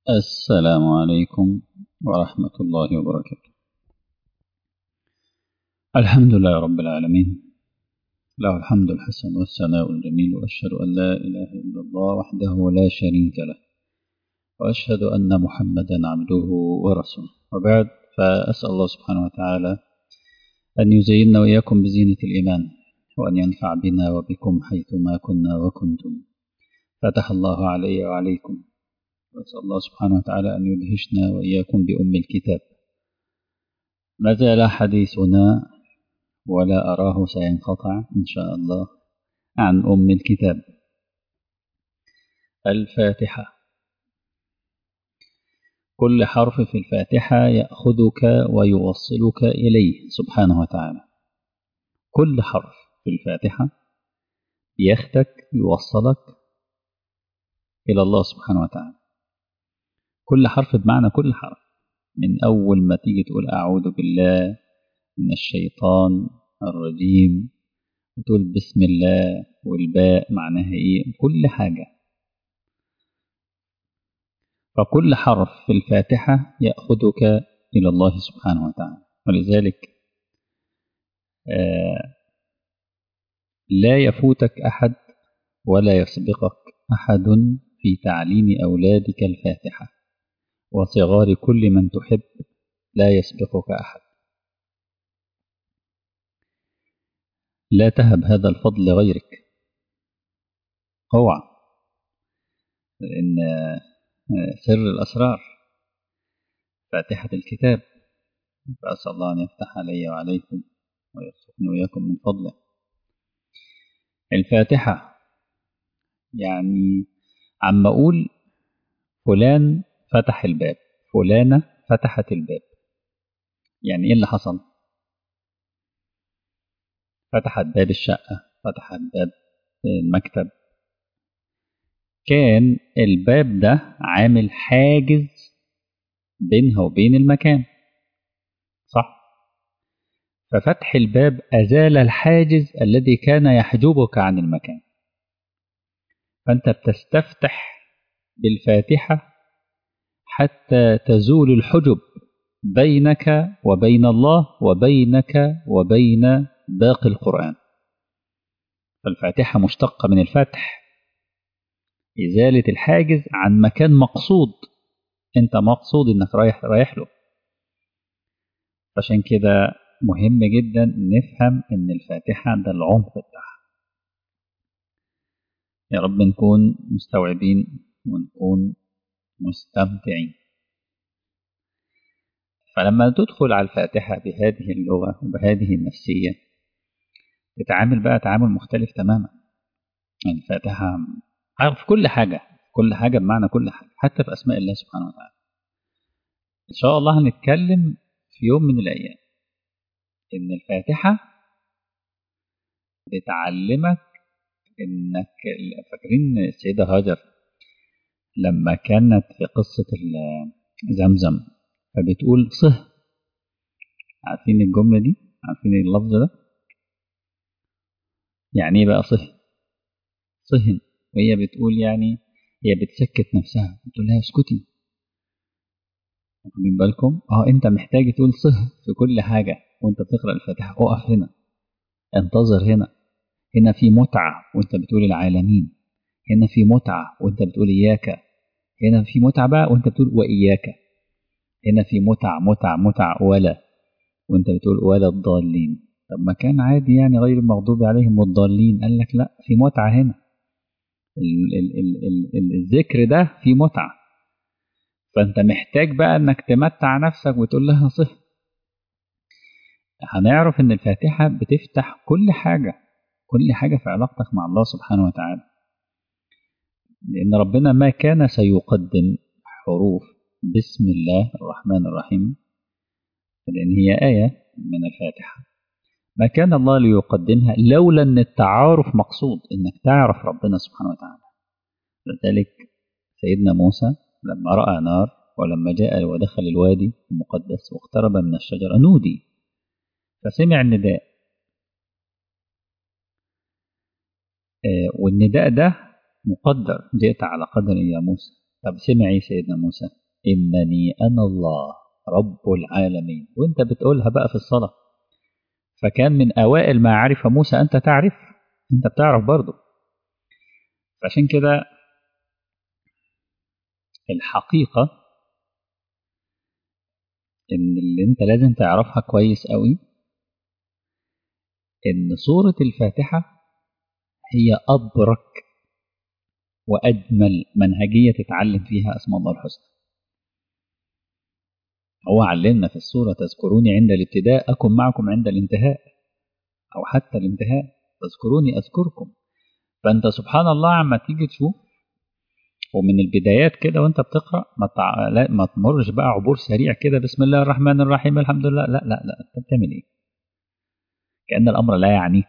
السلام عليكم ورحمة الله وبركاته. الحمد لله رب العالمين، له الحمد الحسن والثناء الجميل، وأشهد أن لا إله إلا الله وحده لا شريك له، وأشهد أن محمدا عبده ورسوله، وبعد. فأسأل الله سبحانه وتعالى أن يزيننا وإياكم بزينة الإيمان، وأن ينفع بنا وبكم حيثما كنا وكنتم. فتح الله علي وعليكم، وأسأل الله سبحانه وتعالى أن يدهشنا وإياكم بأم الكتاب. ما زال حديثنا ولا أراه سينقطع إن شاء الله عن أم الكتاب، الفاتحة. كل حرف في الفاتحة يأخذك ويوصلك إليه سبحانه وتعالى. كل حرف في الفاتحة ياخدك يوصلك إلى الله سبحانه وتعالى. كل حرف بمعنى كل حرف، من أول ما تيجي تقول أعوذ بالله من الشيطان الرجيم، وتقول بسم الله، والباء معناها إيه، كل حاجة. فكل حرف في الفاتحة يأخذك إلى الله سبحانه وتعالى. ولذلك لا يفوتك أحد ولا يسبقك أحد في تعليم أولادك الفاتحة، وصغار كل من تحب لا يسبقك أحد. لا تهب هذا الفضل لغيرك، اوعى، لأن سر الأسرار فاتحة الكتاب. فأسأل الله أن يفتح علي وعليكم ويرزقني وإياكم من فضله. الفاتحة يعني عم أقول فلان فتح الباب، فلانة فتحت الباب، يعني إيه اللي حصل؟ فتحت باب الشقة، فتحت باب المكتب، كان الباب ده عامل حاجز بينها وبين المكان، صح؟ ففتح الباب أزال الحاجز الذي كان يحجبك عن المكان. فأنت بتستفتح بالفاتحة حتى تزول الحجب بينك وبين الله وبينك وبين باقي القرآن. فالفاتحة مشتقة من الفتح، إزالة الحاجز عن مكان مقصود، أنت مقصود إنك رايح له. عشان كده مهم جدا نفهم إن الفاتحة ده العمق بتاعها. يا رب نكون مستوعبين ونكون مستمتعين. فلما تدخل على الفاتحة بهذه اللغة وبهذه النفسية، تتعامل بقى تعامل مختلف تماما. يعني الفاتحة في كل حاجة، كل حاجة بمعنى كل حاجة، حتى في أسماء الله سبحانه وتعالى. إن شاء الله هنتكلم في يوم من الأيام إن الفاتحة بتعلمك إنك، فاكرين السيدة هاجر لما كانت في قصة زمزم فبتقول صه؟ عارفين الجملة دي؟ عارفين اللفظ ده؟ يعني إيه بقى صه؟ صهن. وهي بتقول يعني هي بتسكت نفسها، بتقول لها اسكتي. واخدين بالكم؟ انت محتاج تقول صه في كل حاجة وانت بتقرأ الفاتحة. اقف هنا، انتظر هنا، هنا في متعة وانت بتقول العالمين، هنا في متعة وانت بتقول إياك، هنا في متعة بقى وانت بتقول وإياك، هنا في متع ولا، وانت بتقول ولا الضالين. طب ما كان عادي يعني غير المغضوب عليهم والضالين، قال لك لا، في متعة هنا. الذكر ده في متعة، فانت محتاج بقى انك تمتع نفسك وتقول لها صح. هنعرف ان الفاتحة بتفتح كل حاجة، كل حاجة في علاقتك مع الله سبحانه وتعالى. لأن ربنا ما كان سيقدم حروف بسم الله الرحمن الرحيم، لأن هي آية من الفاتحة، ما كان الله ليقدمها لولا أن التعارف مقصود، أنك تعرف ربنا سبحانه وتعالى. لذلك سيدنا موسى لما رأى نار، ولما جاء ودخل الوادي المقدس واقترب من الشجرة نودي فسمع النداء. والنداء ده مقدر، جئت على قدر يا موسى، طب سمع ايه سيدنا موسى؟ إنني أنا الله رب العالمين، وانت بتقولها بقى في الصلاة. فكان من أوائل ما عرف موسى أنت تعرف، أنت بتعرف برضه. فعشان كده الحقيقة إن اللي أنت لازم تعرفها كويس قوي، إن سورة الفاتحة هي أبرك وأجمل منهجية تتعلم فيها أسماء الله الحسنى. هو علمنا في السورة تذكروني عند الابتداء أكن معكم عند الانتهاء، أو حتى الانتهاء، تذكروني أذكركم. فأنت سبحان الله عما تيجي تشوف ومن البدايات كده وانت بتقرأ ما تمرش بقى عبور سريع كده بسم الله الرحمن الرحيم الحمد لله، لا لا لا، انت بتعمل ايه؟ كأن الأمر لا يعنيك.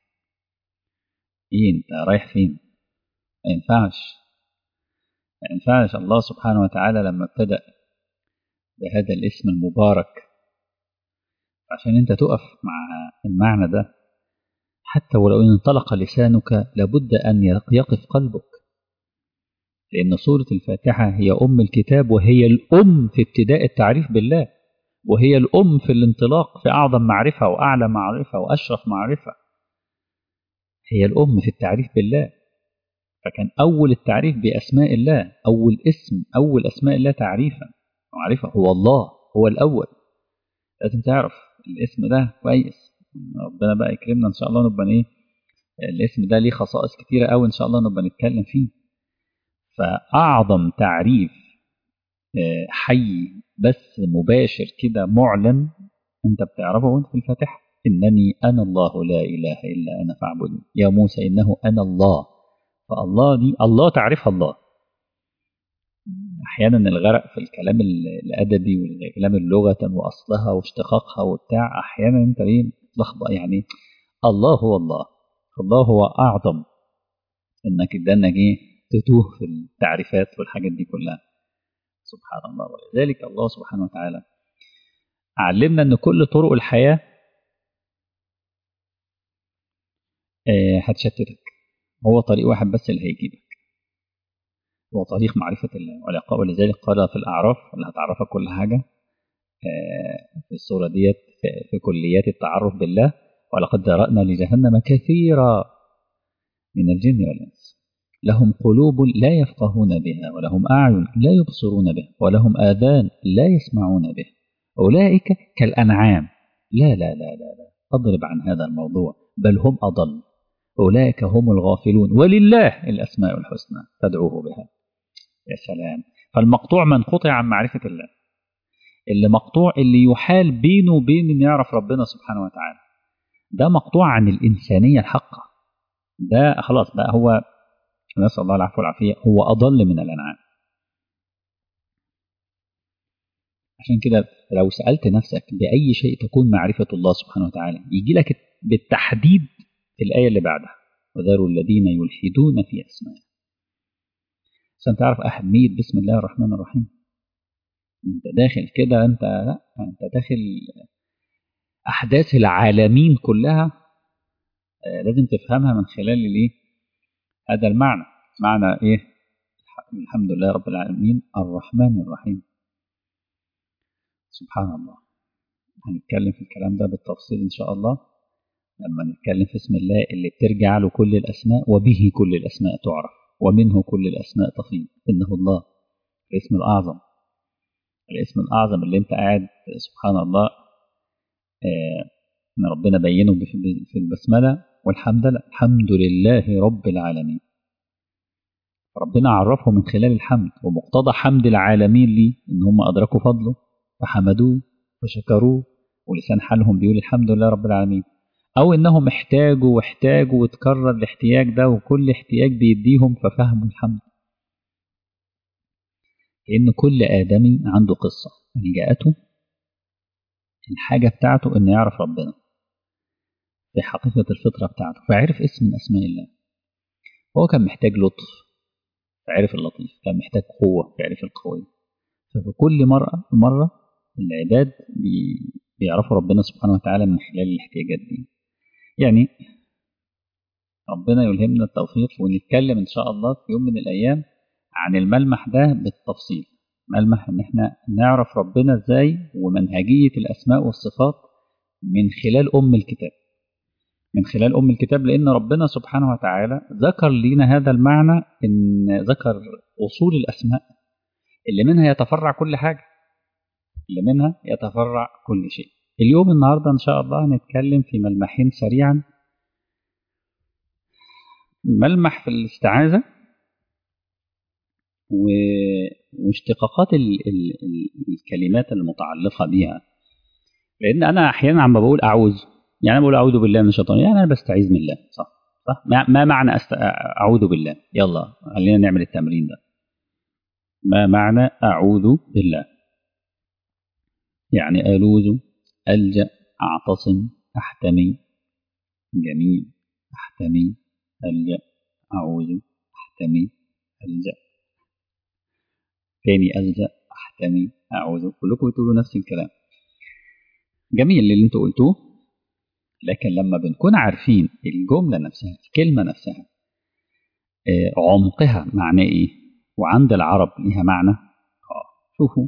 ايه انت رايح فين؟ ما ينفعش، ما ينفعش. الله سبحانه وتعالى لما ابتدأ بهذا الاسم المبارك عشان انت تقف مع المعنى ده، حتى ولو ان انطلق لسانك لابد ان يقف قلبك، لأن سورة الفاتحة هي أم الكتاب، وهي الأم في ابتداء التعريف بالله، وهي الأم في الانطلاق في أعظم معرفة وأعلى معرفة وأشرف معرفة. هي الأم في التعريف بالله. فكان أول التعريف بأسماء الله، أول اسم، أول أسماء الله تعريفا معرفة هو الله، هو الأول. لازم تعرف الاسم ده كويس. ربنا بقى يكرمنا إن شاء الله نبقى إيه، الاسم ده ليه خصائص كتيرة أوي إن شاء الله نبقى نتكلم فيه. فأعظم تعريف حي بس مباشر كده معلن انت بتعرفه وانت في الفاتحة، انني انا الله لا اله الا انا فاعبدني يا موسى انه انا الله. فالله دي الله تعرفها الله. احيانا الغرق في الكلام الادبي والكلام اللغة واصلها واشتقاقها وبتاع، احيانا انت ايه تلخبط يعني. الله هو الله، الله هو اعظم. انك تدنك ايه تتوه في التعريفات والحاجات دي كلها. سبحان الله. ولذلك الله سبحانه وتعالى علمنا ان كل طرق الحياة هتشتتك. هو طريق واحد بس اللي هيجيبك، هو طريق معرفة الله. ولذلك قال في الأعراف اللي هتعرفك كل حاجة في السورة ديت في كليات التعرف بالله: ولقد ذرأنا لجهنم كثيرا من الجن والإنس لهم قلوب لا يفقهون بها ولهم أعين لا يبصرون بها ولهم آذان لا يسمعون بها أولئك كالأنعام لا لا لا لا لا أضرب عن هذا الموضوع بل هم أضل أولئك هم الغافلون ولله الأسماء الحسنى فادعوه بها. يا سلام. فالمقطوع منقطع عن معرفة الله، اللي مقطوع اللي يحال بينه وبين أن يعرف ربنا سبحانه وتعالى، ده مقطوع عن الإنسانية الحقة. ده خلاص بقى هو نسأل الله العفو والعافية هو أضل من الأنعام. عشان كده لو سألت نفسك بأي شيء تكون معرفة الله سبحانه وتعالى يجي لك بالتحديد في الآية اللي بعدها: وذروا الذين يلحدون في أسمائه. عشان تعرف أهمية بسم الله الرحمن الرحيم. أنت داخل كده، أنت لا، أنت داخل أحداث العالمين كلها لازم تفهمها من خلال الإيه؟ هذا المعنى. معنى إيه؟ الحمد لله رب العالمين الرحمن الرحيم. سبحان الله. هنتكلم في الكلام ده بالتفصيل إن شاء الله لما نتكلم في اسم الله اللي بترجع له كل الأسماء، وبه كل الأسماء تعرف ومنه كل الأسماء تفيض. إنه الله الاسم الأعظم، الاسم الأعظم اللي أنت قاعد سبحان الله إن ربنا بينه في البسملة والحمد لله. الحمد لله رب العالمين. ربنا عرفه من خلال الحمد، ومقتضى حمد العالمين ليه إن هم أدركوا فضله فحمدوه وشكروه، ولسان حالهم بيقول الحمد لله رب العالمين. أو إنهم احتاجوا واحتاجوا وتكرر الاحتياج ده، وكل احتياج بيديهم ففهموا الحمد. لأن كل آدمي عنده قصة يعني جاءته الحاجة بتاعته إنه يعرف ربنا في حقيقة الفطرة بتاعته، فعرف اسم من أسماء الله. هو كان محتاج لطف فعرف اللطيف، كان محتاج قوة فعرف القوي. ففي كل مرة العباد بيعرفوا ربنا سبحانه وتعالى من خلال الاحتياجات دي. يعني ربنا يلهمنا التوفيق ونتكلم إن شاء الله في يوم من الأيام عن الملمح ده بالتفصيل. ملمح ان احنا نعرف ربنا ازاي ومنهجية الاسماء والصفات من خلال الكتاب، من خلال الكتاب، لان ربنا سبحانه وتعالى ذكر لنا هذا المعنى، ان ذكر اصول الاسماء اللي منها يتفرع كل حاجة، اللي منها يتفرع كل شيء. اليوم النهاردة إن شاء الله هنتكلم في ملمحين سريعا. ملمح في الاستعاذة واشتقاقات الكلمات المتعلقة بها، لأن أنا أحيانا عم بقول أعوذ، يعني أنا بقول أعوذ بالله من الشيطان، يعني أنا بستعيذ من الله، صح؟ ما معنى أعوذ بالله؟ يلا خلينا نعمل التمرين ده. ما معنى أعوذ بالله؟ يعني ألوذ، ألجأ، أعتصم، أحتمي. جميل. أحتمي، ألجأ، أعوذ، أحتمي، ألجأ، تاني ألجأ، أحتمي، أعوذ. كلكم بتقولوا نفس الكلام. جميل اللي انتوا قلتوه، لكن لما بنكون عارفين الجملة نفسها، الكلمة نفسها عمقها معناه إيه، وعند العرب ليها معنى. شوفوا،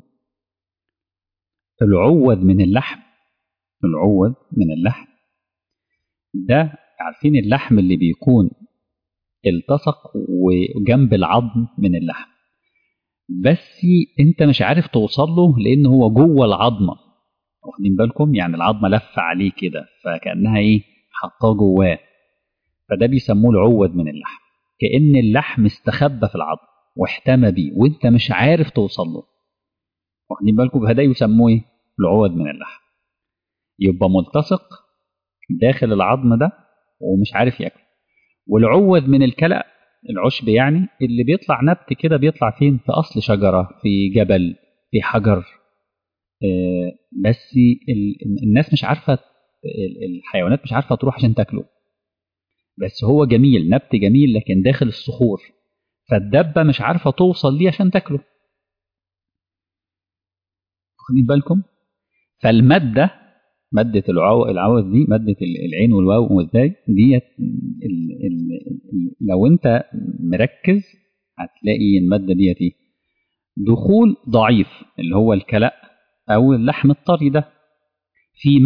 العوذ من اللحم، العوذ من اللحم ده، عارفين اللحم اللي بيكون التصق وجنب العظم من اللحم، بس انت مش عارف توصل له لان هو جوه العظمه، واخدين بالكم؟ يعني العظمه لفه عليه كده، فكانها ايه، حطاه جواه، فده بيسموه العوذ من اللحم، كأن اللحم استخبى في العظم واحتمى بيه وانت مش عارف توصل له، واخدين بالكم؟ فده يسموه ايه؟ العوذ من اللحم. يبقى ملتصق داخل العظم ده ومش عارف ياكل. والعوذ من الكلأ، العشب يعني، اللي بيطلع نبت كده، بيطلع فين؟ في أصل شجرة، في جبل، في حجر. بس الناس مش عارفة، الحيوانات مش عارفة تروح عشان تاكله، بس هو جميل، نبت جميل لكن داخل الصخور، فالدبة مش عارفة توصل ليه عشان تاكله، واخدين بالكم؟ فالمادة، مادة العوض دي، مادة العين والواو والزاي ديت، لو انت مركز هتلاقي المادة ديت ايه؟ دخول ضعيف اللي هو الكلأ او اللحم الطري ده، في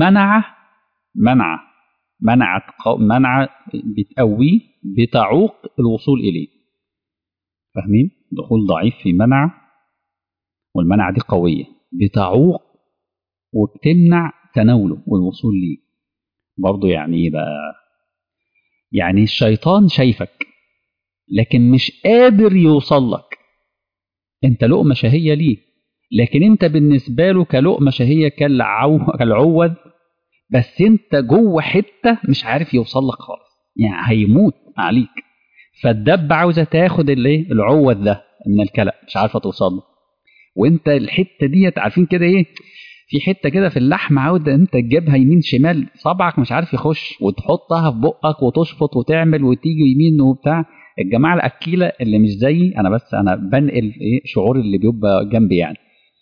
منعة بتقويه، بتعوق الوصول اليه. فاهمين؟ دخول ضعيف في منعة، والمنعة دي قوية بتعوق وبتمنع تناوله والوصول ليه. برضه يعني ايه بقى؟ يعني الشيطان شايفك لكن مش قادر يوصل لك، انت لقمة شهية ليه، لكن انت بالنسبة له كلقمة شهية كالعوذ، بس انت جوه حتة مش عارف يوصل لك خالص، يعني هيموت عليك. فالدب عاوزة تاخد الايه، العوذ ده من الكلأ، مش عارفة توصل له، وانت الحتة ديت عارفين كده ايه، في حته كده في اللحم عاوده انت تجيبها يمين شمال، صبعك مش عارف يخش، وتحطها في بقك وتشفط وتعمل وتيجي يمين وبتاع. الجماعه الاكيله اللي مش زيي انا، بس انا بنقل ايه شعور اللي بيبقى جنبي يعني،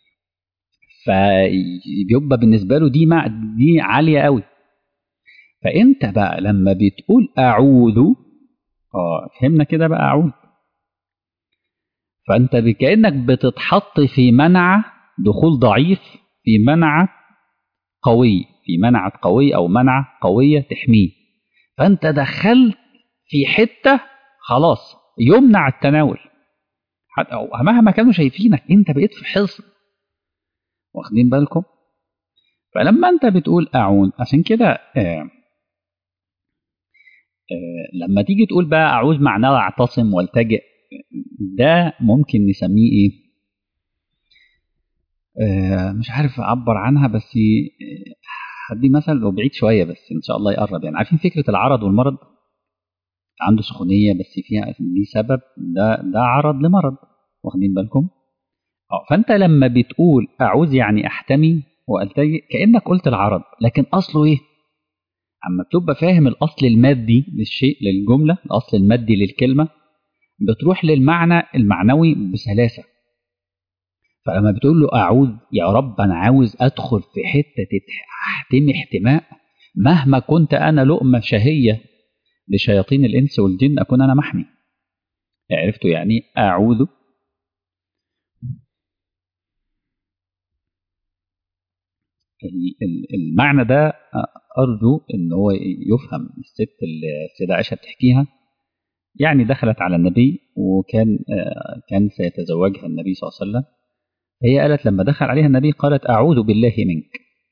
فبيبقى بالنسبه له دي عاليه قوي. فانت بقى لما بتقول اعوذ، فهمنا كده بقى اعوذ، فانت كانك بتتحط في منعه دخول ضعيف، في منعه قوي، في منعة قوية أو منعة قوية تحميه، فأنت دخلت في حتة خلاص يمنع التناول، مهما كانوا شايفينك أنت بقيت في حصن، واخدين بالكم؟ فلما أنت بتقول أعوذ، عشان كده لما تيجي تقول بقى أعوذ معناه أعتصم والتجئ، ده ممكن نسميه إيه؟ مش عارف أعبر عنها، بس هدي مثل لو بعيد شوية بس إن شاء الله يقرب. يعني عارفين فكرة العرض والمرض؟ عنده سخونية بس فيها دي سبب، ده عرض لمرض، واخدين بالكم؟ فأنت لما بتقول أعوذ يعني أحتمي وألتجئ، كأنك قلت العرض، لكن أصله إيه؟ أما بتبقى فاهم الأصل المادي للشيء، للجملة، الأصل المادي للكلمة، بتروح للمعنى المعنوي بسلاسة. فلما بتقول له أعوذ يا رب، أنا عاوز أدخل في حتة أحتمي احتماء، مهما كنت أنا لقمة شهية لشياطين الإنس والجن، أكون أنا محمي. عرفتوا يعني أعوذ؟ المعنى ده أرجو إن هو يفهم. السيدة عائشة بتحكيها، يعني دخلت على النبي وكان كان سيتزوجها النبي صلى الله عليه وسلم. هي قالت لما دخل عليها النبي قالت أعوذ بالله منك.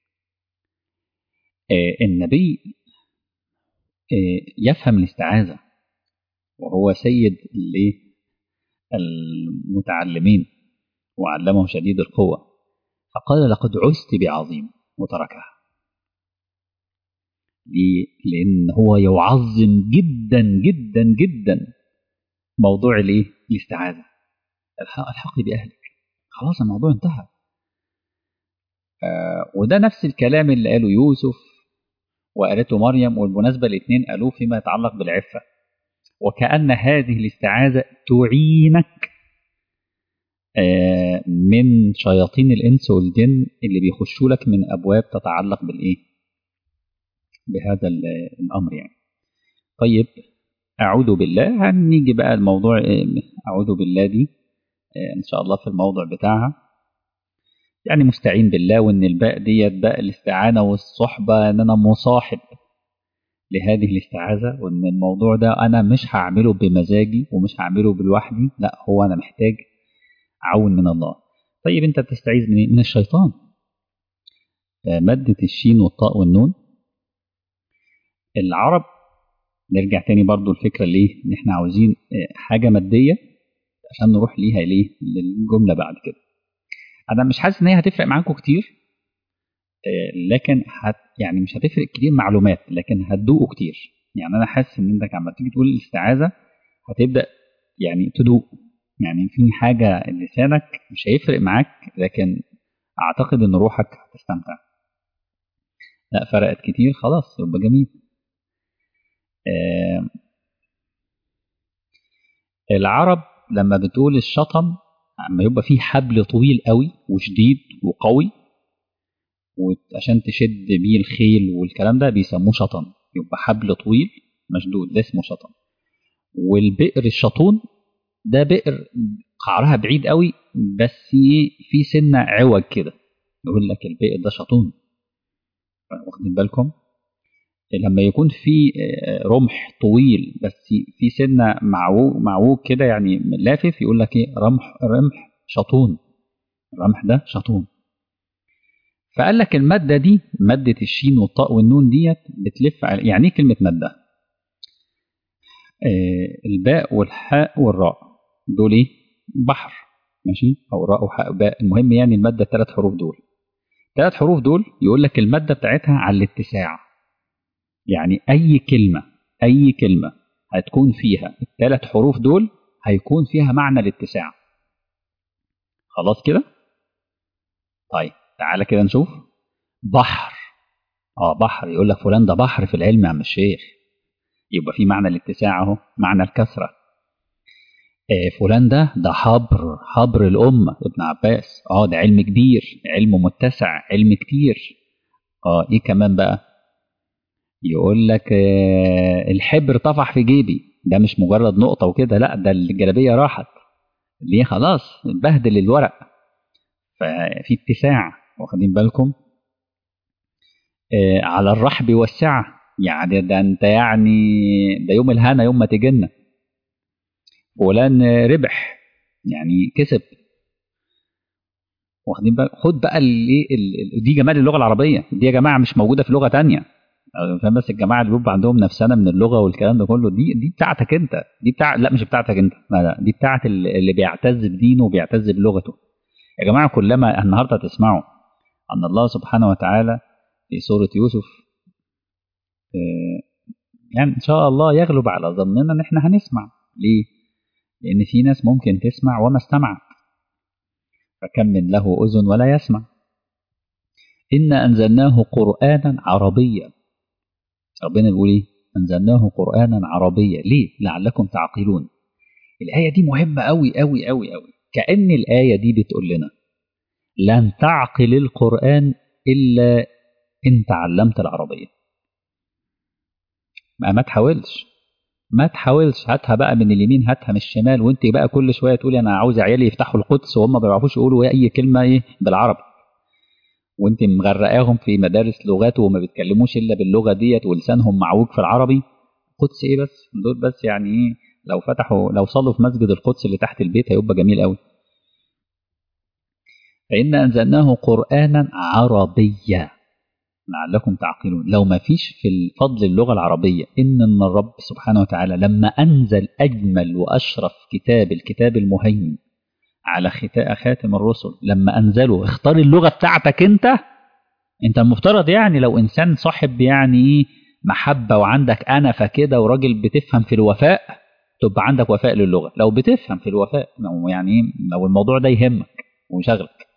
النبي يفهم الاستعاذة، وهو سيد المتعلمين وعلمه شديد القوة، فقال لقد عزت بعظيم وتركها. ليه؟ لأن هو يعظم جدا جدا جدا موضوع الاستعاذة. الحقي بأهلك، خلاص الموضوع انتهى. وده نفس الكلام اللي قاله يوسف وقالته مريم، والمناسبة الاثنين قالوه فيما يتعلق بالعفة. وكأن هذه الاستعاذة تعينك من شياطين الإنس والجن اللي بيخشوا لك من أبواب تتعلق بهذا الأمر يعني. طيب، أعوذ بالله، هنيجي بقى الموضوع أعوذ بالله دي إن شاء الله في الموضوع بتاعها، يعني مستعين بالله، وإن الباء ديت باء الاستعانة والصحبة، إن أنا مصاحب لهذه الاستعاذة، وإن الموضوع ده أنا مش هعمله بمزاجي ومش هعمله بلوحدي، لا هو أنا محتاج عون من الله. طيب أنت بتستعيذ من الشيطان. مادة الشين والطاء والنون. العرب، نرجع تاني برضو الفكرة إن إحنا عاوزين حاجة مادية عشان نروح ليها للجملة بعد كده. أنا مش حاسس إن هي هتفرق معاكم كتير، لكن يعني مش هتفرق كتير معلومات، لكن هتدوقوا كتير. يعني أنا حاسس إن أنت لما تيجي تقول الاستعاذة هتبدأ يعني تدوق، يعني في حاجة لسانك مش هيفرق معاك، لكن أعتقد إن روحك هتستمتع. لا فرقت كتير، خلاص يبقى جميل. العرب لما بتقول الشطم، لما يبقى فيه حبل طويل قوي وشديد وقوي وعشان تشد بيه الخيل والكلام ده بيسموه شطم، يبقى حبل طويل مشدود ده اسمه شطم. والبئر الشطون ده بئر قعرها بعيد قوي بس في سنة عوج كده، يقول لك البئر ده شطون. واخدين بالكم؟ لما يكون في رمح طويل بس في سنة معوج كده يعني لافف، يقول لك رمح شطون، الرمح ده شطون. فقال لك المادة دي، مادة الشين والطاء والنون ديت بتلف يعني ايه كلمة مادة؟ الباء والحاء والراء دول ايه؟ بحر، ماشي، او راء وحاء باء، المهم يعني المادة 3 حروف دول. 3 حروف دول يقول لك المادة بتاعتها على الاتساع. يعني أي كلمة هتكون فيها ال3 حروف دول هيكون فيها معنى الاتساع. خلاص كده؟ طيب تعالى كده نشوف. بحر، بحر، يقول لك فلان ده بحر في العلم يا عم الشيخ، يبقى في معنى الاتساع اهو، معنى الكثرة. فلان ده حبر الأمة ابن عباس، ده علم كبير، علم متسع، علم كتير. ايه كمان بقى؟ يقول لك الحبر طفح في جيبي، ده مش مجرد نقطة وكده، لا ده الجلابية راحت ليه، خلاص بهدل الورق، ففي اتساع. واخدين بالكم؟ على الرحب والسعة، يعني ده انت يعني ده يوم الهنا يوم ما تجينا. فلان ربح يعني كسب. واخدين بالك؟ خد بقى دي جمال اللغة العربية دي يا جماعة، مش موجودة في لغة تانية. فاهم؟ بس الجماعه اللي بيبقى عندهم نفسنا من اللغه والكلام ده كله، دي بتاعتك انت، لا مش بتاعتك انت، لا دي بتاعت اللي بيعتز بدينه وبيعتز بلغته. يا جماعه كلما النهارده تسمعوا ان الله سبحانه وتعالى في سوره يوسف، يعني ان شاء الله يغلب على ظننا ان احنا هنسمع. ليه؟ لان في ناس ممكن تسمع وما استمعت، فكم من له اذن ولا يسمع. انا انزلناه قرانا عربيا، ربنا بيقول ايه؟ انزلناه قرانا عربيا، ليه؟ لعلكم تعقلون. الايه دي مهمه قوي قوي قوي قوي، كأن الايه دي بتقول لنا لن تعقل القران الا ان تعلمت العربيه. ما تحاولش هاتها بقى من اليمين، هاتها من الشمال، وانت بقى كل شويه تقولي انا عاوز عيالي يفتحوا القدس وهم ما بيعرفوش يقولوا اي كلمه بالعربي. وانت مغرقاهم في مدارس لغات وما بيتكلموش الا باللغه ديت ولسانهم معوج في العربي. قدس ايه بس دول بس يعني ايه، لو صلوا في مسجد القدس اللي تحت البيت هيبقى جميل قوي. فإن أنزلناه قرآنا عربيا لعلكم تعقلون. لو ما فيش في الفضل اللغة العربية إن الرب سبحانه وتعالى لما أنزل أجمل وأشرف كتاب، الكتاب المهيمن على خاتم الرسل، لما أنزله اختار اللغة بتاعتك أنت المفترض يعني لو إنسان صاحب يعني محبة وعندك أنفة كده وراجل بتفهم في الوفاء، تبقى عندك وفاء للغة. لو بتفهم في الوفاء يعني لو الموضوع ده يهمك ويشغلك.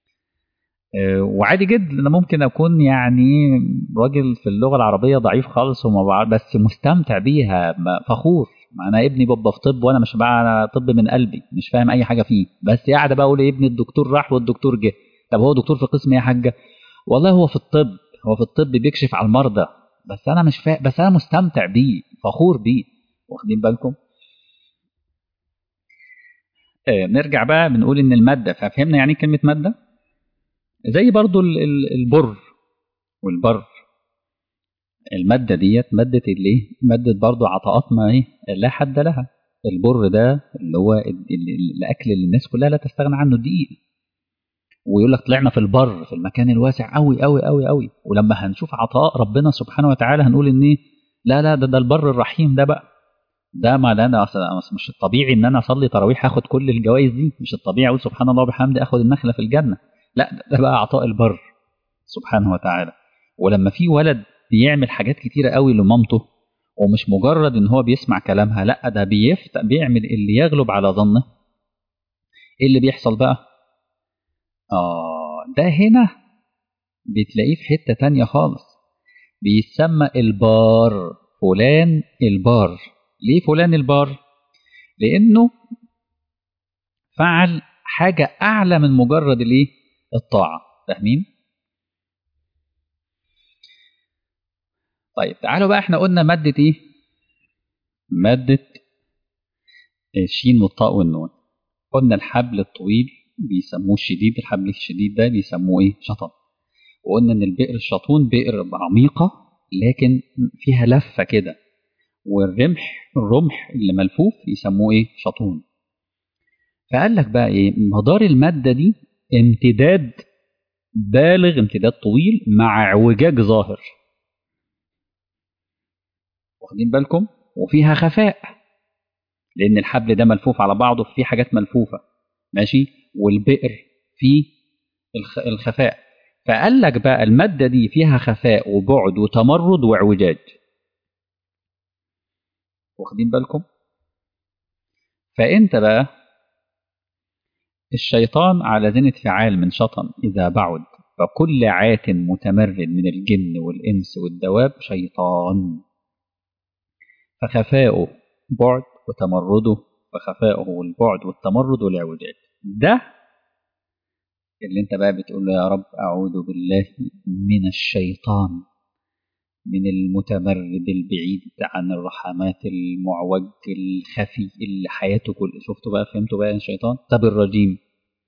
وعادي جدا انا ممكن اكون يعني راجل في اللغه العربيه ضعيف خالص بس مستمتع بيها فخور. ما انا ابني بابا في طب وانا مش بقى طب من قلبي، مش فاهم اي حاجه فيه، بس قاعد بقى اقول ابني الدكتور راح والدكتور جه. طب هو دكتور في قسم ايه يا حاجه؟ والله هو في الطب، هو في الطب بيكشف على المرضى، بس انا مش فاهم، بس انا مستمتع بيه فخور بيه. واخدين بالكم؟ نرجع بقى بنقول ان الماده، ففهمنا يعني كلمه ماده. زي برضو البر والبر، المادة ديت مادة الايه؟ مادة برضو عطاءات ما ايه لا حد لها. البر ده اللي هو الاكل اللي الناس كلها لا تستغنى عنه، الدقيق. ويقول لك طلعنا في البر في المكان الواسع قوي قوي قوي قوي. ولما هنشوف عطاء ربنا سبحانه وتعالى هنقول ان ايه؟ لا لا، ده البر الرحيم ده بقى. ده ما انا اصلا مش الطبيعي ان انا اصلي تراويح اخد كل الجوائز دي، مش الطبيعي اقول سبحان الله وبحمده اخد النخله في الجنه. لا، ده بقى عطاء البر سبحانه وتعالى. ولما في ولد بيعمل حاجات كتيرة قوي لمامته، ومش مجرد ان هو بيسمع كلامها، لا ده بيعمل اللي يغلب على ظنه. ايه اللي بيحصل بقى؟ ده هنا بتلاقيه في حتة تانية خالص، بيسمى البار. فلان البار. ليه فلان البار؟ لانه فعل حاجة اعلى من مجرد الايه؟ الطاعة. فاهمين؟ طيب تعالوا بقى، احنا قلنا مادة ايه؟ مادة الشين والطاء والنون. قلنا الحبل الطويل بيسموه الشديد، الحبل الشديد ده بيسموه ايه؟ شطن. وقلنا ان البئر الشطون بئر عميقة لكن فيها لفة كده. الرمح اللي ملفوف يسموه ايه؟ شطون. فقال لك بقى ايه؟ مدار المادة دي امتداد بالغ، امتداد طويل مع اعوجاج ظاهر. واخدين بالكم؟ وفيها خفاء، لان الحبل ده ملفوف على بعضه، فيه حاجات ملفوفة ماشي، والبئر فيه الخفاء. فقال لك بقى المادة دي فيها خفاء وبعد وتمرد واعوجاج. واخدين بالكم؟ فانت بقى الشيطان على زينة فعال من شطن إذا بعد، فكل عات متمرد من الجن والإنس والدواب شيطان. فخفاؤه بعد وتمرده، فخفاؤه البعد والتمرد والاعوجاج. ده اللي انت بقى بتقول له يا رب أعوذ بالله من الشيطان، من المتمرد البعيد عن الرحمات، المعوج الخفي اللي حياته كل. شفتوا بقى؟ فهمتوا بقى الشيطان؟ طب الرجيم.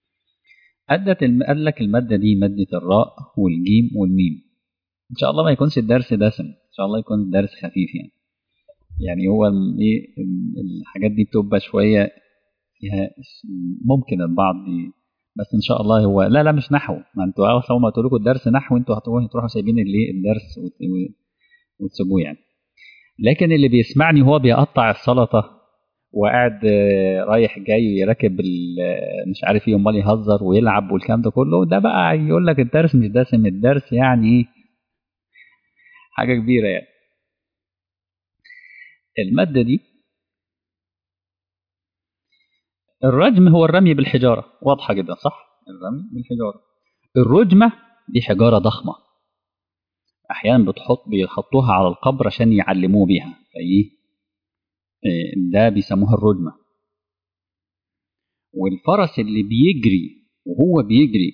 قال لك المادة دي مادة الراء والجيم والميم. إن شاء الله ما يكونش الدرس دسم، إن شاء الله يكون الدرس خفيف يعني. يعني هو إيه، الحاجات دي بتبقى شوية فيها ممكن البعض بس إن شاء الله هو لا مش نحو. ما أنتوا أول ما تقول لكم الدرس نحو أنتوا هتروحوا سايبين الدرس وتسيبوه يعني. لكن اللي بيسمعني هو بيقطع السلطة وقاعد رايح جاي راكب مش عارف ايه، امال يهزر ويلعب والكلام ده كله، ده بقى يقول لك الدرس مش دسم. الدرس يعني ايه؟ حاجة كبيرة يعني. المادة دي الرجم هو الرمي بالحجارة، واضحة جدا صح؟ الرمي بالحجارة. الرجمة دي حجارة ضخمة، أحيانا بيحطوها على القبر عشان يعلموه بيها. فإيه ده بيسموها الرجمة. والفرس اللي بيجري وهو بيجري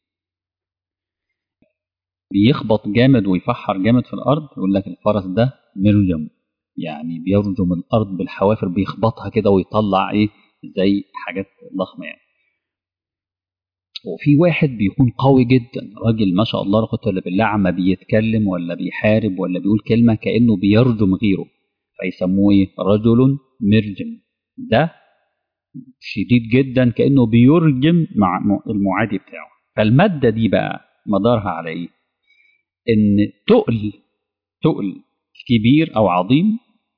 بيخبط جامد ويفحر جامد في الأرض، يقول لك الفرس ده مرجم، يعني بيرجم الأرض بالحوافر، بيخبطها كده ويطلع إيه؟ زي حاجات ضخمة يعني. وفي واحد بيكون قوي جدا، راجل ما شاء الله لا قوة الا بالله، عما بيتكلم ولا بيحارب ولا بيقول كلمة كأنه بيرجم غيره، فيسموه ايه؟ رجل مرجم. ده شديد جدا كأنه بيرجم مع المعادي بتاعه. فالمادة دي بقى مدارها على ايه؟ ان تقل كبير او عظيم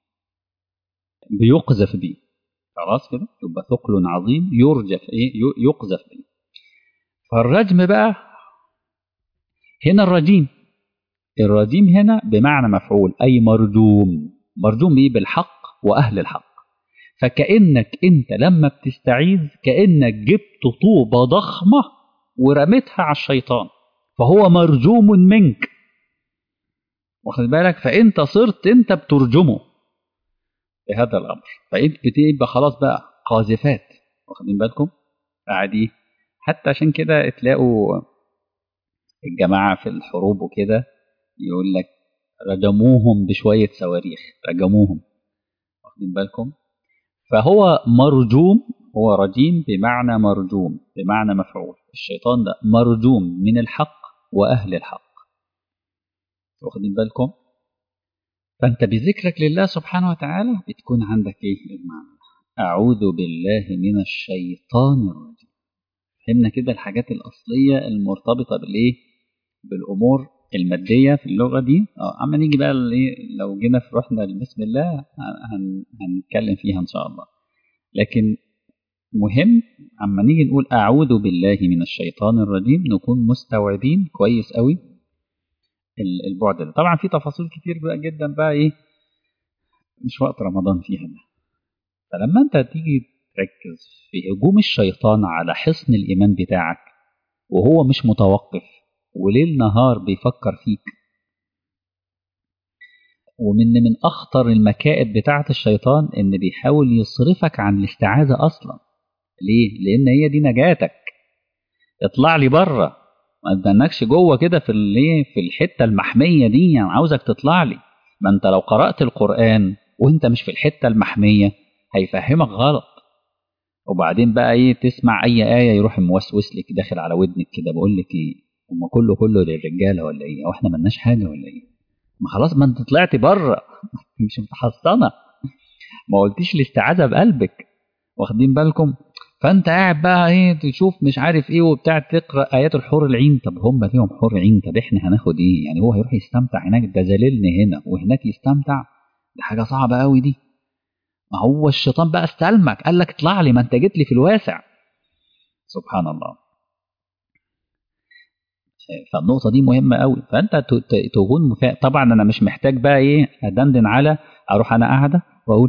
بيقذف بيه، خلاص كده يبقى ثقل عظيم يرجف ايه؟ يقذف بيه. فالرجم بقى هنا الرجيم هنا بمعنى مفعول، اي مرجوم. مرجوم بيه بالحق واهل الحق. فكأنك انت لما بتستعيذ كأنك جبت طوبة ضخمة ورميتها على الشيطان، فهو مرجوم منك، واخد بالك؟ فانت صرت انت بترجمه بهذا الامر، فانت بتبقى خلاص بقى قاذفات، واخدين بالكم؟ عادي. حتى عشان كده تلاقوا الجماعة في الحروب وكده يقول لك رجموهم بشوية صواريخ، رجموهم، واخدين بالكم؟ فهو مرجوم، هو رجيم بمعنى مرجوم بمعنى مفعول. الشيطان ده مرجوم من الحق وأهل الحق، واخدين بالكم؟ فأنت بذكرك لله سبحانه وتعالى بتكون عندك إيه المعنى؟ أعوذ بالله من الشيطان الرجيم. فهمنا كده الحاجات الأصلية المرتبطة بالإيه؟ بالأمور المادية في اللغة دي. أما نيجي بقى لو جينا في روحنا بسم الله هنتكلم فيها إن شاء الله. لكن مهم أما نيجي نقول أعوذ بالله من الشيطان الرجيم نكون مستوعبين كويس قوي البعد ده. طبعا في تفاصيل كتير بقى جدا بقى إيه، مش وقت رمضان فيها ده. فلما أنت تيجي تركز في هجوم الشيطان على حصن الإيمان بتاعك وهو مش متوقف وليل نهار بيفكر فيك، ومن أخطر المكائد بتاعة الشيطان إن بيحاول يصرفك عن الاستعاذة أصلا. ليه؟ لأن هي دي نجاتك. اطلع لي بره، ما تدنكش جوه كده في الحتة المحمية دي، يعني عاوزك تطلع لي. ما أنت لو قرأت القرآن وأنت مش في الحتة المحمية هيفهمك غلط. وبعدين بقى إيه، تسمع أي آية يروح موسوس لك داخل على ودنك كده، بقول لك إيه، هم كله للرجالة ولا إيه؟ أو إحنا ملناش حاجة ولا إيه؟ ما خلاص، ما أنت طلعت بره مش متحصنة، ما قلتيش الاستعاذة بقلبك، واخدين بالكم؟ فانت قاعد بقى ايه تشوف مش عارف ايه وبتاع، تقرا ايات الحور العين. طب هم ليهم حور عين، طب احنا هناخد ايه يعني؟ هو هيروح يستمتع هناك؟ ده ذليلني هنا وهناك يستمتع، دي حاجه صعبه قوي دي. ما هو الشيطان بقى استلمك، قال لك اطلع لي، ما انت جيت لي في الواسع. سبحان الله. فالنقطه دي مهمه قوي. فانت تكون طبعا انا مش محتاج بقى ايه ادندن على اروح انا قاعده واقول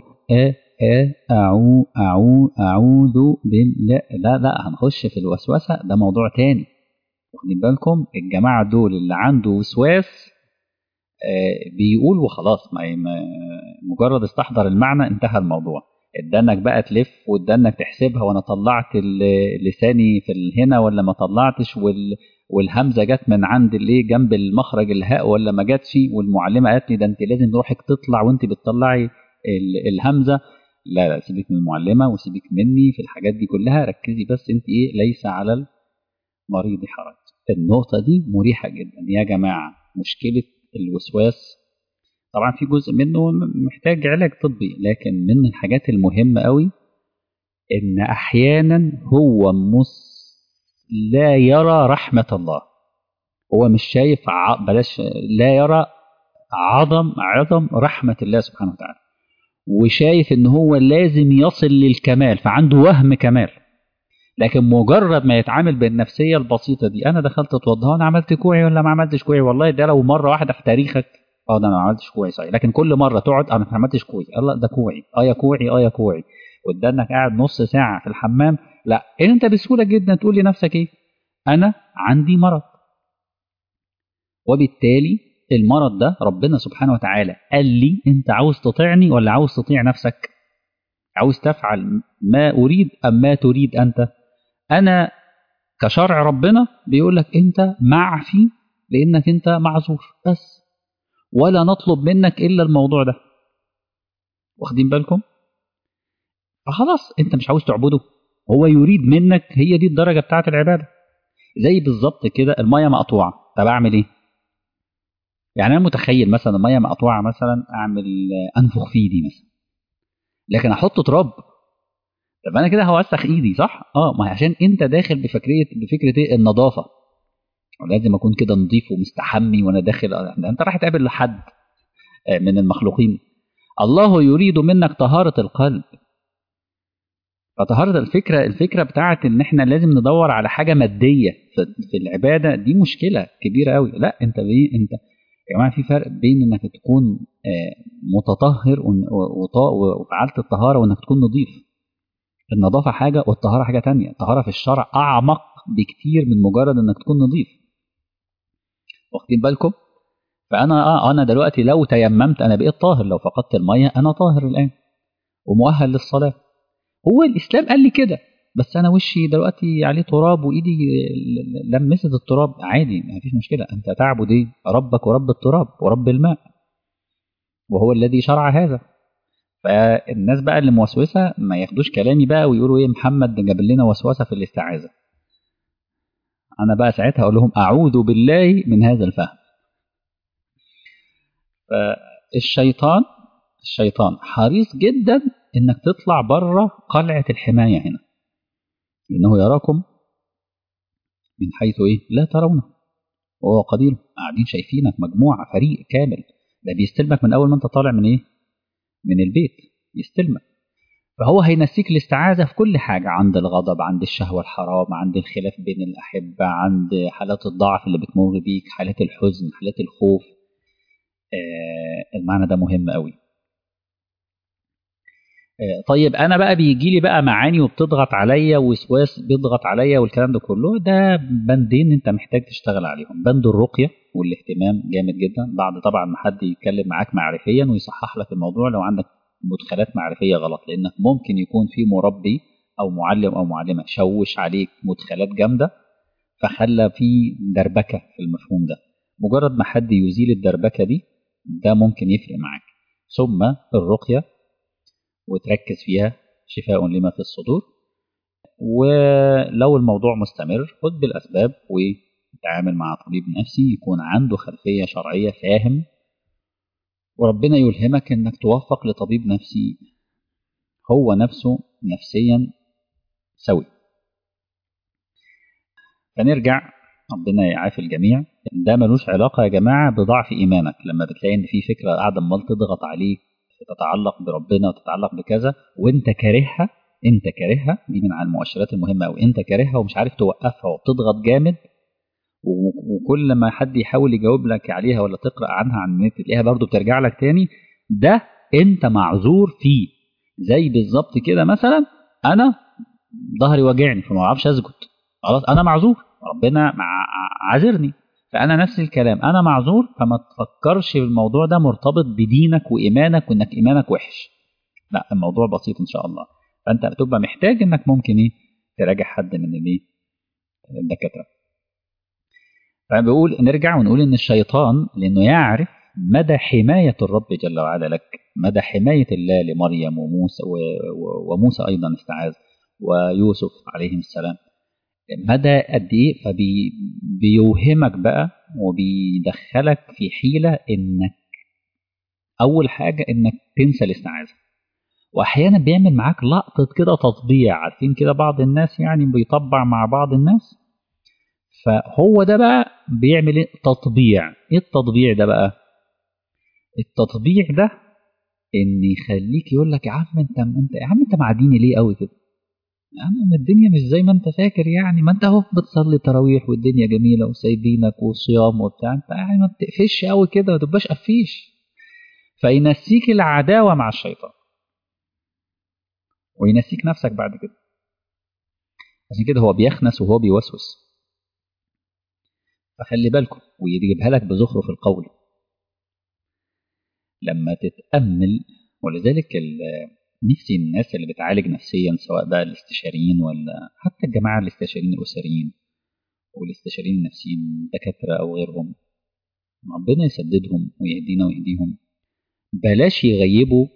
أعوذ بالله. لا هنخش في الوسوسة، ده موضوع تاني. واخدين بالكم؟ الجماعة دول اللي عنده وسواس بيقول وخلاص، مجرد استحضر المعنى انتهى الموضوع. ادانك بقى تلف وادانك تحسبها، وانا طلعت لساني في هنا ولا ما طلعتش، والهمزه جت من عند الايه جنب المخرج الهاء ولا ما جاتش، والمعلمه قالت لي ده انت لازم روحك تطلع وانت بتطلعي الهمزه. لا سيبك من المعلمه وسيبك مني في الحاجات دي كلها، ركزي بس انت ايه، ليس على المريض حرج. النقطه دي مريحه جدا يا جماعه. مشكله الوسواس طبعا في جزء منه محتاج علاج طبي، لكن من الحاجات المهمة قوي ان احيانا هو لا يرى رحمة الله. هو مش شايف بلاش، لا يرى عظم رحمة الله سبحانه وتعالى، وشايف ان هو لازم يصل للكمال، فعنده وهم كمال. لكن مجرد ما يتعامل بالنفسية البسيطة دي، انا دخلت اتوضى انا عملت كوعي ولا ما عملتش كوعي، والله ده لو مرة واحدة في تاريخك ده انا ما عملتش كوعي صحيح، لكن كل مره تقعد انا ما عملتش كوعي، الله ده كوعي، يا كوعي يا كوعي، وادانك قاعد نص ساعه في الحمام. لا انت بسهوله جدا تقول لنفسك ايه، انا عندي مرض، وبالتالي المرض ده ربنا سبحانه وتعالى قال لي انت عاوز تطيعني ولا عاوز تطيع نفسك؟ عاوز تفعل ما اريد ام ما تريد انت؟ انا كشرع ربنا بيقول لك انت معفي لانك انت معذور بس، ولا نطلب منك إلا الموضوع ده، واخدين بالكم؟ فخلاص أنت مش عاوز تعبده، هو يريد منك، هي دي الدرجة بتاعة العبادة. زي بالظبط كده الميه مقطوعه، طب اعمل ايه؟ يعني انا متخيل مثلا الميه مقطوعه مثلا اعمل انفخ في ايدي مثلا، لكن احط تراب، طب انا كده هوسخ ايدي صح؟ ما هي عشان انت داخل بفكره ايه؟ النظافه، ولازم اكون كده نظيف ومستحمي وانا داخل. انت راح تقابل لحد من المخلوقين، الله يريد منك طهاره القلب. فطهاره الفكره بتاعت ان احنا لازم ندور على حاجه ماديه في العباده، دي مشكله كبيره قوي. لا، انت يا جماعه في فرق بين انك تكون متطهر وفعلت الطهاره وانك تكون نظيف. النظافه حاجه والطهاره حاجه تانية. الطهاره في الشرع اعمق بكتير من مجرد انك تكون نظيف، واخدين بالكم؟ فانا دلوقتي لو تيممت انا بقيت طاهر، لو فقدت الميه انا طاهر الان ومؤهل للصلاه. هو الاسلام قال لي كده، بس انا وشي دلوقتي عليه تراب وايدي لمست التراب، عادي ما فيش مشكله. انت تعبد ايه؟ ربك ورب التراب ورب الماء، وهو الذي شرع هذا. فالناس بقى اللي موسوسه ما ياخدوش كلامي بقى ويقولوا ايه محمد جاب لنا وسوسه في الاستعاذه. انا بقى ساعتها اقول لهم اعوذ بالله من هذا الفهم. الشيطان حريص جدا انك تطلع بره قلعه الحمايه هنا، لانه يراكم من حيث ايه؟ لا ترونه، وهو قدير. قاعدين شايفينك مجموعه فريق كامل، ده بيستلمك من اول ما انت طالع من ايه؟ من البيت يستلمك. فهو هينسيك الاستعاذة في كل حاجة، عند الغضب، عند الشهوة الحرام، عند الخلاف بين الأحبة، عند حالات الضعف اللي بتمر بيك، حالات الحزن، حالات الخوف. المعنى ده مهم قوي. طيب أنا بقى بيجي لي بقى معاني وبتضغط عليا ووسواس بيضغط عليا والكلام ده كله، ده بندين أنت محتاج تشتغل عليهم. بند الرقية والاهتمام جامد جدا، بعد طبعا ما حد يتكلم معاك معرفيا ويصحح لك الموضوع لو عندك مدخلات معرفية غلط، لأنك ممكن يكون في مربي أو معلم أو معلمة شوش عليك مدخلات جامدة فخلى في دربكة في المفهوم ده. مجرد ما حد يزيل الدربكة دي ده ممكن يفرق معاك. ثم الرقية وتركز فيها، شفاء لما في الصدور. ولو الموضوع مستمر خد بالأسباب وتعامل مع طبيب نفسي يكون عنده خلفية شرعية فاهم، وربنا يلهمك انك توفق لطبيب نفسي هو نفسه نفسيا سوي. فنرجع، ربنا يعافي الجميع. ده ملوش علاقة يا جماعة بضعف إيمانك. لما بتلاقي إن في فكرة قاعدة عمال تضغط عليك تتعلق بربنا وتتعلق بكذا وأنت كارهها، دي من على المؤشرات المهمة أوي. أنت كارهها ومش عارف توقفها وبتضغط جامد، وكل ما حد يحاول يجاوب لك عليها ولا تقرأ عنها على النت تلاقيها برضو بترجع لك تاني. ده أنت معذور فيه. زي بالظبط كده مثلا أنا ظهري واجعني فما اعرفش اسجد، خلاص انا معذور، ربنا عاذرني. فانا نفس الكلام، انا معذور، فما تفكرش الموضوع ده مرتبط بدينك وايمانك وانك ايمانك وحش. لا، الموضوع بسيط ان شاء الله. فانت بتبقى محتاج انك ممكن ايه؟ تراجع حد من الايه؟ الدكاتره. فبقول نرجع ونقول ان الشيطان لانه يعرف مدى حمايه الرب جل وعلا لك، مدى حمايه الله لمريم وموسى وموسى ايضا استعاذ، ويوسف عليهم السلام، مدى قد ايه. فبيوهمك بقى وبيدخلك في حيله انك اول حاجه انك تنسى الاستعاذه. واحيانا بيعمل معاك لقطه كده تطبيع، عارفين كده بعض الناس يعني بيطبع مع بعض الناس. فهو ده بقى بيعمل ايه؟ تطبيع. ايه التطبيع ده بقى؟ التطبيع ده ان يخليك يقول لك يا عم انت يا عم انت معديني ليه قوي كده؟ يا عم الدنيا مش زي ما انت فاكر، يعني ما انت اهو بتصلي تراويح والدنيا جميله وسايبينك وصيام وبتاع، انت يعني ما بتقفش قوي كده، ما تبقاش قفيش. فينسيك العداوه مع الشيطان وينسيك نفسك بعد كده. عشان كده هو بيخنس وهو بيوسوس، فخلي بالكم. ويجيبها لك بزخرف القول لما تتامل. ولذلك نفسي الناس اللي بتعالج نفسيا سواء بقى الاستشاريين ولا حتى الجماعه الاستشاريين الاسريين والاستشاريين النفسيين دكاتره او غيرهم، ربنا يسددهم ويهدينا ويهديهم. بلاش يغيبوا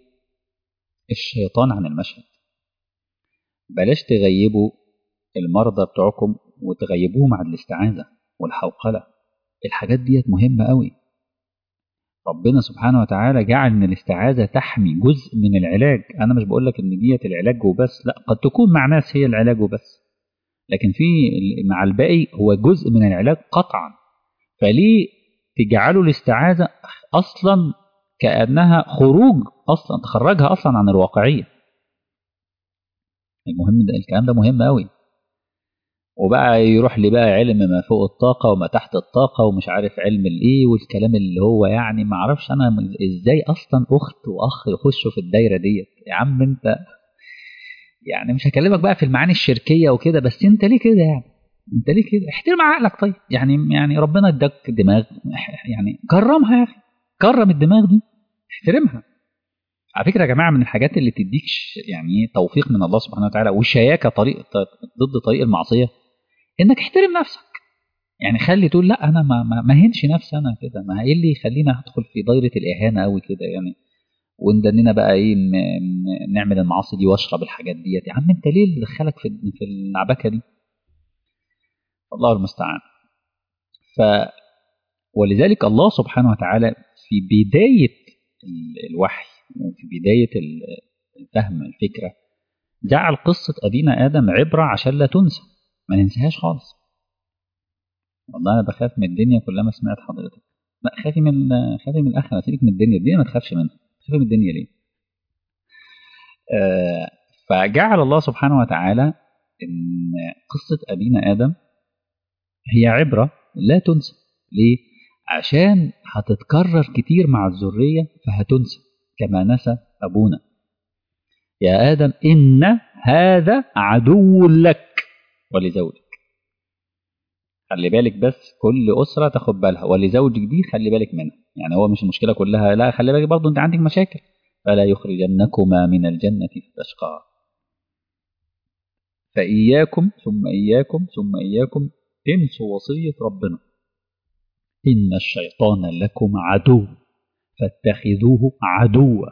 الشيطان عن المشهد، بلاش تغيبوا المرضى بتوعكم وتغيبوهم عن الاستعاذة والحوقلة. الحاجات ديت مهمة قوي. ربنا سبحانه وتعالى جعل ان الاستعاذة تحمي جزء من العلاج. انا مش بقول لك ان ديت العلاج وبس، لا، قد تكون مع ناس هي العلاج وبس، لكن في مع الباقي هو جزء من العلاج قطعا. فليه تجعلوا الاستعاذة اصلا كأنها خروج، اصلا تخرجها اصلا عن الواقعية. المهم ده الكلام ده مهم قوي. وبقى يروح لي بقى علم ما فوق الطاقة وما تحت الطاقة ومش عارف علم الايه والكلام اللي هو يعني ما اعرفش انا ازاي اصلا اخت واخ يخشوا في الدايرة ديت. يا عم انت يعني مش هكلمك بقى في المعاني الشركية وكده، بس انت ليه كده يعني؟ انت ليه كده؟ احترم عقلك. طيب يعني ربنا اداك دماغ، يعني كرمها يا اخي، كرم الدماغ دي، احترمها. على فكرة يا جماعة، من الحاجات اللي تديك يعني توفيق من الله سبحانه وتعالى وشياكة ضد طريق المعصية، انك احترم نفسك. يعني خلي تقول لا انا ما هنش نفسي انا كده، ما ايه اللي يخلينا ادخل في دايره الاهانه قوي كده يعني، وندننا بقى ايه نعمل المعاصي دي واشرب الحاجات ديت. يا عم انت ليه اللي دخلك في العبكه دي؟ الله المستعان. ف ولذلك الله سبحانه وتعالى في بدايه الوحي وفي بدايه فهم الفكره جعل قصه ابينا ادم عبره عشان لا تنسى، ما ننساهاش خالص. والله انا بخاف من الدنيا كلما سمعت حضرتك. لا، خافي من الاخره، سيبك من الدنيا ما تخافش منها. تخافي من الدنيا ليه؟ فجعل الله سبحانه وتعالى ان قصه ابينا ادم هي عبره لا تنسى. ليه؟ عشان هتتكرر كتير مع الذريه فهتنسى، كما نسى ابونا. يا ادم ان هذا عدو لك ولزوجك. خلي بالك، بس كل أسرة تاخد بالها، ولزوجك دي خلي بالك منها. يعني هو مش المشكلة كلها، لا، خلي بالك برضو انت عندك مشاكل. فلا يخرجنكما من الجنة فتشقى. فإياكم ثم إياكم ثم إياكم انسوا وصية ربنا. إن الشيطان لكم عدو فاتخذوه عدوا.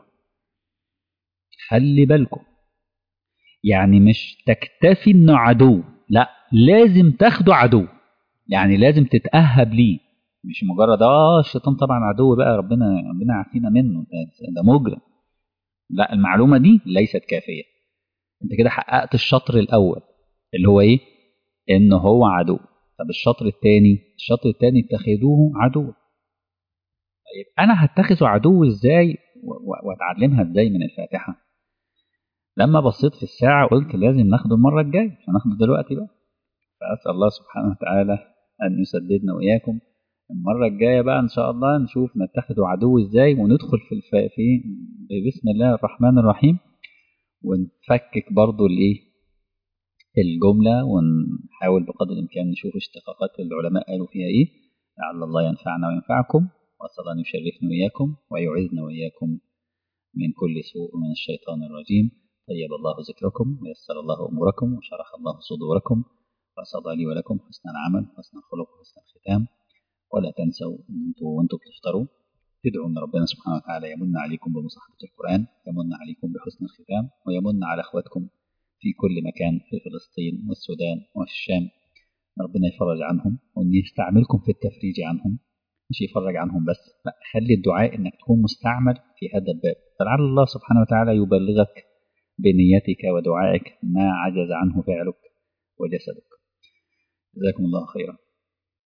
خلي بالكم، يعني مش تكتفي انه عدو، لا، لازم تاخده عدو. يعني لازم تتأهب ليه، مش مجرد الشيطان طبعا عدو بقى، ربنا يعافينا منه، ده مجرم. لا، المعلومة دي ليست كافية. انت كده حققت الشطر الأول اللي هو ايه؟ ان هو عدو. طب الشطر الثاني اتخذوه عدو. طيب انا هتخذه عدو ازاي واتعلمها ازاي من الفاتحة؟ لما بصيت في الساعة قلت لازم ناخده المرة الجاية، مش هناخده دلوقتي بقى. فأسأل الله سبحانه وتعالى أن يسددنا وإياكم. المرة الجاية بقى إن شاء الله نشوف نتخذه عدو إزاي، وندخل في بسم الله الرحمن الرحيم، ونفكك برضو الجملة، ونحاول بقدر الإمكان نشوف اشتقاقات العلماء قالوا فيها إيه، لعل الله ينفعنا وينفعكم، وأسأل أن يشرفنا وإياكم ويعيذنا وإياكم من كل سوء من الشيطان الرجيم. طيب الله ذكركم ويسر الله أموركم وشرح الله صدوركم، وأسأل لي ولكم حسن العمل وحسن الخلق وحسن الختام. ولا تنسوا أن وأنتم بتفطروا تدعوا أن ربنا سبحانه وتعالى يمن عليكم بمصاحبة القرآن، يمن عليكم بحسن الختام، ويمن على أخواتكم في كل مكان في فلسطين والسودان والشام. ربنا يفرج عنهم، وأن يستعملكم في التفريج عنهم، مش يفرج عنهم بس، لا، خلي الدعاء إنك تكون مستعمل في هذا الباب، فلعل الله سبحانه وتعالى يبلغك بنيتك ودعائك ما عجز عنه فعلك وجسدك. جزاكم الله خيرا.